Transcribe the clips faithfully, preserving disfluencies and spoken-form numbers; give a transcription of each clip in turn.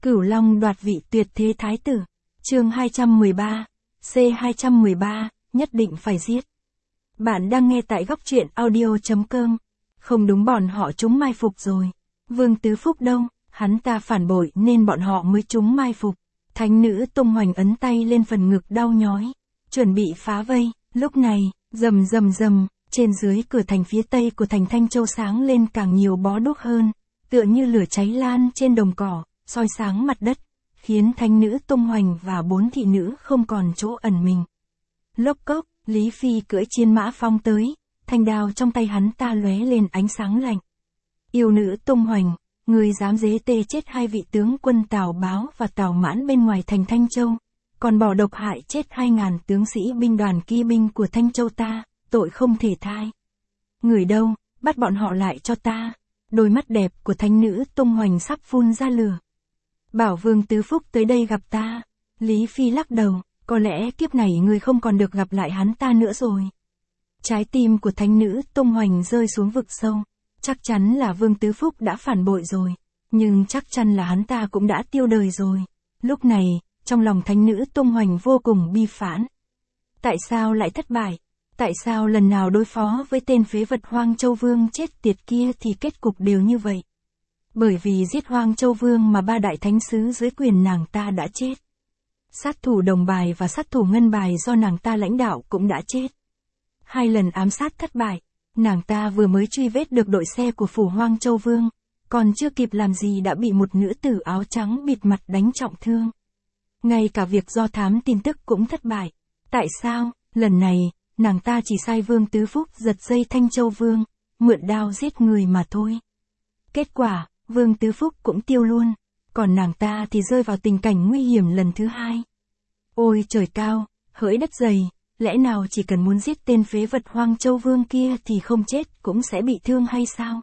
Cửu Long đoạt vị tuyệt thế thái tử. Chương hai trăm mười ba, C hai trăm mười ba, nhất định phải giết. Bạn đang nghe tại góc truyện audio chấm com. Không đúng, bọn họ trúng mai phục rồi. Vương Tứ Phúc đâu, hắn ta phản bội nên bọn họ mới trúng mai phục. Thánh nữ tung hoành ấn tay lên phần ngực đau nhói, chuẩn bị phá vây. Lúc này, rầm rầm rầm, trên dưới cửa thành phía tây của thành Thanh Châu sáng lên càng nhiều bó đuốc hơn, tựa như lửa cháy lan trên đồng cỏ, soi sáng mặt đất, khiến thánh nữ tung hoành và bốn thị nữ không còn chỗ ẩn mình. Lốc cốc, Lý Phi cưỡi chiến mã phong tới, thanh đao trong tay hắn ta lóe lên ánh sáng lạnh. Yêu nữ tung hoành, người dám dế tê chết hai vị tướng quân Tào Báo và Tào Mãn bên ngoài thành Thanh Châu, còn bỏ độc hại chết hai ngàn tướng sĩ binh đoàn kỵ binh của Thanh Châu ta, tội không thể tha. Người đâu, bắt bọn họ lại cho ta. Đôi mắt đẹp của thánh nữ tung hoành sắp phun ra lửa. Bảo Vương Tứ Phúc tới đây gặp ta. Lý Phi lắc đầu, có lẽ kiếp này người không còn được gặp lại hắn ta nữa rồi. Trái tim của thánh nữ tung hoành rơi xuống vực sâu. Chắc chắn là Vương Tứ Phúc đã phản bội rồi, nhưng chắc chắn là hắn ta cũng đã tiêu đời rồi. Lúc này, trong lòng thánh nữ tung hoành vô cùng bi phẫn. Tại sao lại thất bại? Tại sao lần nào đối phó với tên phế vật Hoang Châu Vương chết tiệt kia thì kết cục đều như vậy? Bởi vì giết Hoang Châu Vương mà ba đại thánh sứ dưới quyền nàng ta đã chết. Sát thủ Đồng Bài và sát thủ Ngân Bài do nàng ta lãnh đạo cũng đã chết. Hai lần ám sát thất bại, nàng ta vừa mới truy vết được đội xe của phủ Hoang Châu Vương, còn chưa kịp làm gì đã bị một nữ tử áo trắng bịt mặt đánh trọng thương. Ngay cả việc do thám tin tức cũng thất bại. Tại sao, lần này, nàng ta chỉ sai Vương Tứ Phúc giật dây Thanh Châu Vương, mượn đao giết người mà thôi. Kết quả, Vương Tứ Phúc cũng tiêu luôn, còn nàng ta thì rơi vào tình cảnh nguy hiểm lần thứ hai. Ôi trời cao, hỡi đất dày, lẽ nào chỉ cần muốn giết tên phế vật Hoang Châu Vương kia thì không chết cũng sẽ bị thương hay sao?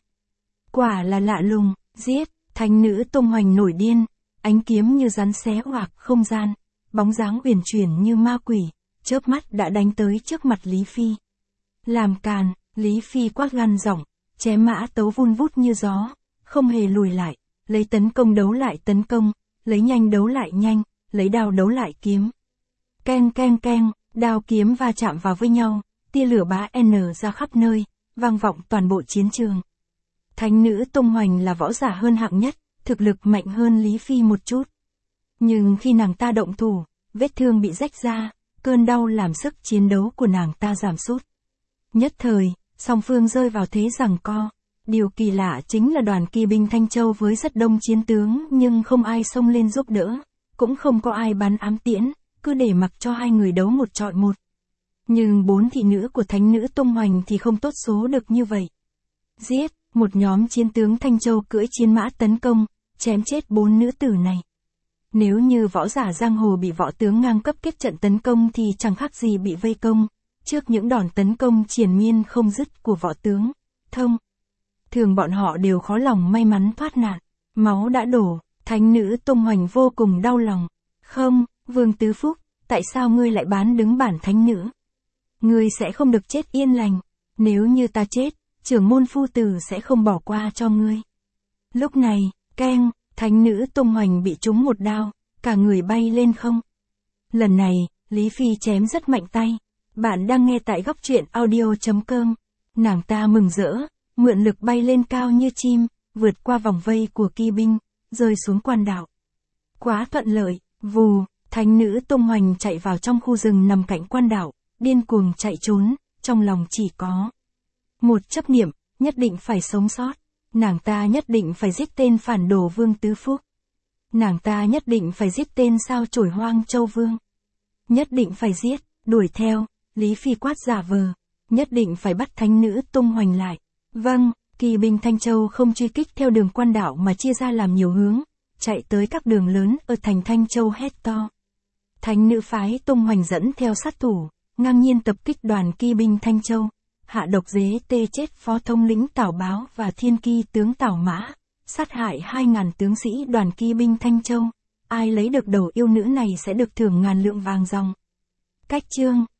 Quả là lạ lùng, giết, thánh nữ tung hoành nổi điên, ánh kiếm như rắn xé hoạc không gian, bóng dáng uyển chuyển như ma quỷ, chớp mắt đã đánh tới trước mặt Lý Phi. Làm càn, Lý Phi quát gằn giọng, chém mã tấu vun vút như gió, không hề lùi lại, lấy tấn công đấu lại tấn công, lấy nhanh đấu lại nhanh, lấy đao đấu lại kiếm. Keng keng keng, đao kiếm va chạm vào với nhau, tia lửa bá n ra khắp nơi, vang vọng toàn bộ chiến trường. Thánh nữ tung hoành là võ giả hơn hạng nhất, thực lực mạnh hơn Lý Phi một chút. Nhưng khi nàng ta động thủ, vết thương bị rách ra, cơn đau làm sức chiến đấu của nàng ta giảm sút. Nhất thời, song phương rơi vào thế giằng co. Điều kỳ lạ chính là đoàn kỵ binh Thanh Châu với rất đông chiến tướng nhưng không ai xông lên giúp đỡ, cũng không có ai bắn ám tiễn, cứ để mặc cho hai người đấu một trọi một. Nhưng bốn thị nữ của thánh nữ tung hoành thì không tốt số được như vậy. Giết, một nhóm chiến tướng Thanh Châu cưỡi chiến mã tấn công, chém chết bốn nữ tử này. Nếu như võ giả giang hồ bị võ tướng ngang cấp kết trận tấn công thì chẳng khác gì bị vây công, trước những đòn tấn công triền miên không dứt của võ tướng. Thông thường bọn họ đều khó lòng may mắn thoát nạn. Máu đã đổ, thánh nữ tung hoành vô cùng đau lòng. Không, Vương Tứ Phúc, tại sao ngươi lại bán đứng bản thánh nữ? Ngươi sẽ không được chết yên lành. Nếu như ta chết, trưởng môn phu tử sẽ không bỏ qua cho ngươi. Lúc này, keng, thánh nữ tung hoành bị trúng một đao, cả người bay lên không. Lần này, Lý Phi chém rất mạnh tay. Bạn đang nghe tại góc truyện audio chấm com. Nàng ta mừng rỡ, mượn lực bay lên cao như chim, vượt qua vòng vây của kỵ binh, rơi xuống quan đạo. Quá thuận lợi, vù, thánh nữ tung hoành chạy vào trong khu rừng nằm cạnh quan đạo, điên cuồng chạy trốn, trong lòng chỉ có một chấp niệm, nhất định phải sống sót. Nàng ta nhất định phải giết tên phản đồ Vương Tứ Phúc. Nàng ta nhất định phải giết tên sao chổi Hoang Châu Vương. Nhất định phải giết, đuổi theo, Lý Phi quát giả vờ, nhất định phải bắt thánh nữ tung hoành lại. Vâng, kỵ binh Thanh Châu không truy kích theo đường quan đạo mà chia ra làm nhiều hướng, chạy tới các đường lớn ở thành Thanh Châu hét to. Thánh nữ phái tung hoành dẫn theo sát thủ, ngang nhiên tập kích đoàn kỵ binh Thanh Châu, hạ độc dế tê chết phó thống lĩnh Tào Báo và thiên kỳ tướng Tào Mã, sát hại hai ngàn tướng sĩ đoàn kỵ binh Thanh Châu. Ai lấy được đầu yêu nữ này sẽ được thưởng ngàn lượng vàng ròng. Cách chương